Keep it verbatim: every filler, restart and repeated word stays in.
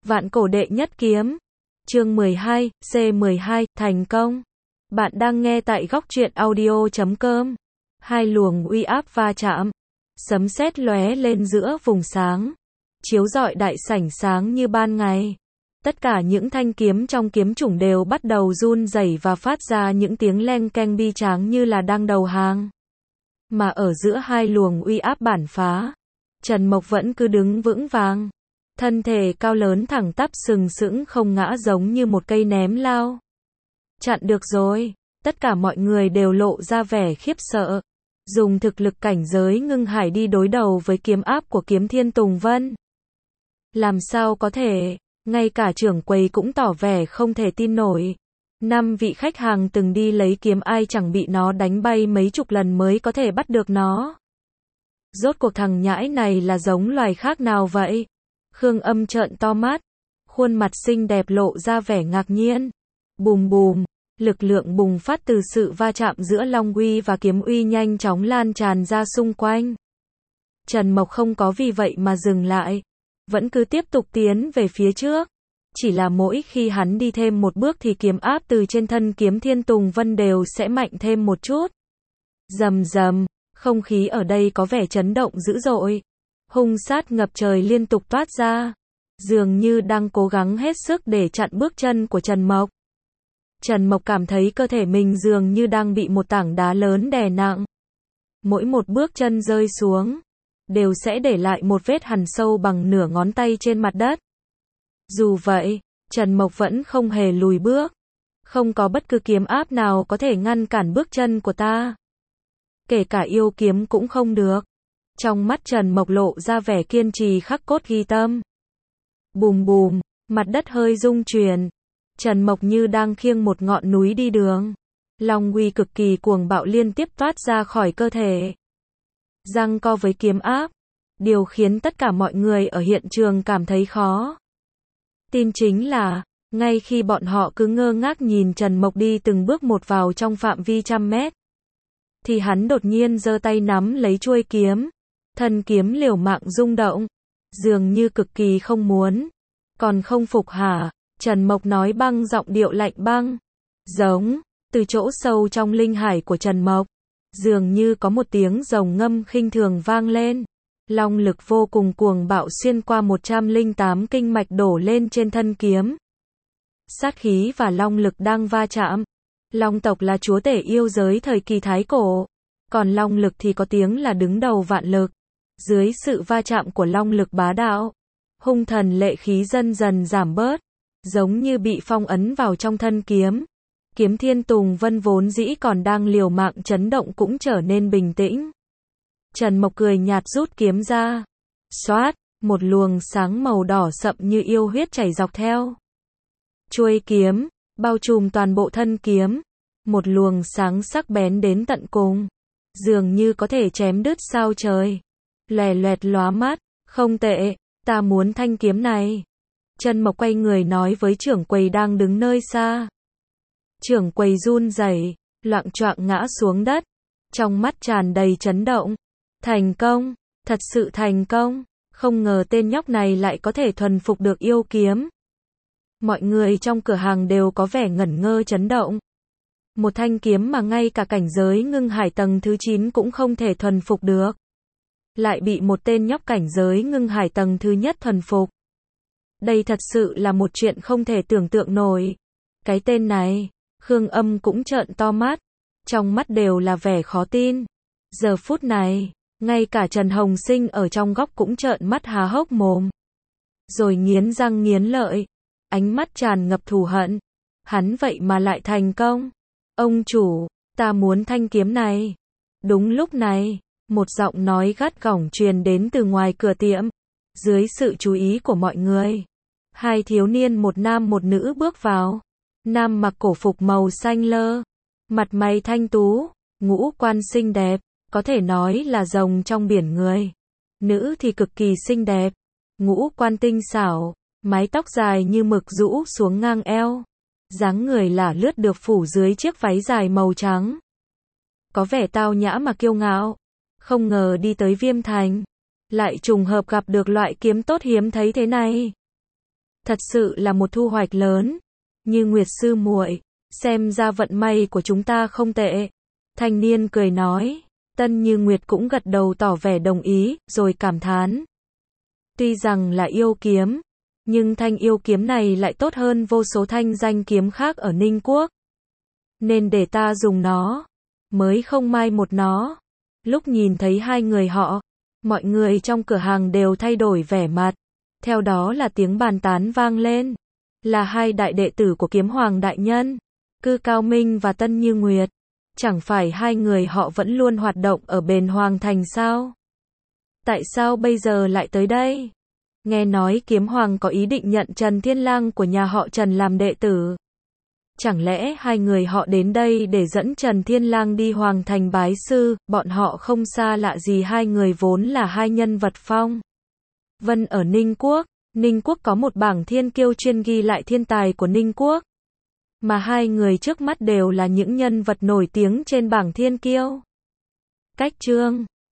Vạn cổ đệ nhất kiếm. Chương mười hai, C mười hai, thành công. Bạn đang nghe tại góc truyện audio chấm com. Hai luồng uy áp va chạm, sấm sét lóe lên giữa vùng sáng, chiếu rọi đại sảnh sáng như ban ngày. Tất cả những thanh kiếm trong kiếm chủng đều bắt đầu run rẩy và phát ra những tiếng leng keng bi tráng như là đang đầu hàng. Mà ở giữa hai luồng uy áp bản phá, Trần Mộc vẫn cứ đứng vững vàng. Thân thể cao lớn thẳng tắp sừng sững không ngã giống như một cây ném lao. Chặn được rồi, tất cả mọi người đều lộ ra vẻ khiếp sợ. Dùng thực lực cảnh giới ngưng hải đi đối đầu với kiếm áp của kiếm thiên Tùng Vân. Làm sao có thể, ngay cả trưởng quầy cũng tỏ vẻ không thể tin nổi. Năm vị khách hàng từng đi lấy kiếm ai chẳng bị nó đánh bay mấy chục lần mới có thể bắt được nó. Rốt cuộc thằng nhãi này là giống loài khác nào vậy? Khương Âm trợn to mắt, khuôn mặt xinh đẹp lộ ra vẻ ngạc nhiên. Bùm bùm, lực lượng bùng phát từ sự va chạm giữa long uy và kiếm uy nhanh chóng lan tràn ra xung quanh. Trần Mộc không có vì vậy mà dừng lại, vẫn cứ tiếp tục tiến về phía trước. Chỉ là mỗi khi hắn đi thêm một bước thì kiếm áp từ trên thân kiếm thiên Tùng Vân đều sẽ mạnh thêm một chút. Rầm rầm, không khí ở đây có vẻ chấn động dữ dội. Hung sát ngập trời liên tục toát ra, dường như đang cố gắng hết sức để chặn bước chân của Trần Mộc. Trần Mộc cảm thấy cơ thể mình dường như đang bị một tảng đá lớn đè nặng. Mỗi một bước chân rơi xuống, đều sẽ để lại một vết hằn sâu bằng nửa ngón tay trên mặt đất. Dù vậy, Trần Mộc vẫn không hề lùi bước. Không có bất cứ kiếm áp nào có thể ngăn cản bước chân của ta. Kể cả yêu kiếm cũng không được. Trong mắt Trần Mộc lộ ra vẻ kiên trì khắc cốt ghi tâm. Bùm bùm, mặt đất hơi rung chuyển. Trần Mộc như đang khiêng một ngọn núi đi đường. Long uy cực kỳ cuồng bạo liên tiếp toát ra khỏi cơ thể. Giằng co với kiếm áp. Điều khiến tất cả mọi người ở hiện trường cảm thấy khó tin chính là, ngay khi bọn họ cứ ngơ ngác nhìn Trần Mộc đi từng bước một vào trong phạm vi trăm mét, thì hắn đột nhiên giơ tay nắm lấy chuôi kiếm. Thân kiếm liều mạng rung động, dường như cực kỳ không muốn. Còn không phục hả? Trần Mộc nói băng giọng điệu lạnh băng. Giống, từ chỗ sâu trong linh hải của Trần Mộc, dường như có một tiếng rồng ngâm khinh thường vang lên. Long lực vô cùng cuồng bạo xuyên qua một trăm lẻ tám kinh mạch đổ lên trên thân kiếm. Sát khí và long lực đang va chạm. Long tộc là chúa tể yêu giới thời kỳ thái cổ, còn long lực thì có tiếng là đứng đầu vạn lực. Dưới sự va chạm của long lực bá đạo, hung thần lệ khí dần dần giảm bớt, giống như bị phong ấn vào trong thân kiếm. Kiếm thiên Tùng Vân vốn dĩ còn đang liều mạng chấn động cũng trở nên bình tĩnh. Trần Mộc cười nhạt rút kiếm ra. Xoát, một luồng sáng màu đỏ sậm như yêu huyết chảy dọc theo chuôi kiếm, bao trùm toàn bộ thân kiếm. Một luồng sáng sắc bén đến tận cùng, dường như có thể chém đứt sao trời. Lòe loẹt lóa mắt, không tệ, ta muốn thanh kiếm này. Trần Mộc quay người nói với trưởng quầy đang đứng nơi xa. Trưởng quầy run rẩy, loạng choạng ngã xuống đất, trong mắt tràn đầy chấn động. Thành công, thật sự thành công, không ngờ tên nhóc này lại có thể thuần phục được yêu kiếm. Mọi người trong cửa hàng đều có vẻ ngẩn ngơ chấn động. Một thanh kiếm mà ngay cả cảnh giới ngưng hải tầng thứ chín cũng không thể thuần phục được, lại bị một tên nhóc cảnh giới ngưng hải tầng thứ nhất thuần phục. Đây thật sự là một chuyện không thể tưởng tượng nổi. Cái tên này, Khương Âm cũng trợn to mắt, trong mắt đều là vẻ khó tin. Giờ phút này, ngay cả Trần Hồng Sinh ở trong góc cũng trợn mắt há hốc mồm, rồi nghiến răng nghiến lợi, ánh mắt tràn ngập thù hận. Hắn vậy mà lại thành công. Ông chủ, ta muốn thanh kiếm này. Đúng lúc này, một giọng nói gắt gỏng truyền đến từ ngoài cửa tiệm. Dưới sự chú ý của mọi người, hai thiếu niên một nam một nữ bước vào. Nam mặc cổ phục màu xanh lơ, mặt mày thanh tú, ngũ quan xinh đẹp, có thể nói là rồng trong biển người. Nữ thì cực kỳ xinh đẹp, ngũ quan tinh xảo, mái tóc dài như mực rũ xuống ngang eo, dáng người lả lướt được phủ dưới chiếc váy dài màu trắng. Có vẻ tao nhã mà kiêu ngạo. Không ngờ đi tới Viêm Thành, lại trùng hợp gặp được loại kiếm tốt hiếm thấy thế này. Thật sự là một thu hoạch lớn. Như Nguyệt sư muội, xem ra vận may của chúng ta không tệ. Thanh niên cười nói. Tân Như Nguyệt cũng gật đầu tỏ vẻ đồng ý, rồi cảm thán. Tuy rằng là yêu kiếm, nhưng thanh yêu kiếm này lại tốt hơn vô số thanh danh kiếm khác ở Ninh Quốc. Nên để ta dùng nó, mới không mai một nó. Lúc nhìn thấy hai người họ, mọi người trong cửa hàng đều thay đổi vẻ mặt. Theo đó là tiếng bàn tán vang lên. Là hai đại đệ tử của Kiếm Hoàng đại nhân, Cư Cao Minh và Tân Như Nguyệt. Chẳng phải hai người họ vẫn luôn hoạt động ở Bền Hoàng Thành sao? Tại sao bây giờ lại tới đây? Nghe nói Kiếm Hoàng có ý định nhận Trần Thiên Lang của nhà họ Trần làm đệ tử. Chẳng lẽ hai người họ đến đây để dẫn Trần Thiên Lang đi Hoàng Thành bái sư? Bọn họ không xa lạ gì hai người vốn là hai nhân vật phong vân ở Ninh Quốc. Ninh Quốc có một bảng thiên kiêu chuyên ghi lại thiên tài của Ninh Quốc. Mà hai người trước mắt đều là những nhân vật nổi tiếng trên bảng thiên kiêu. Cách chương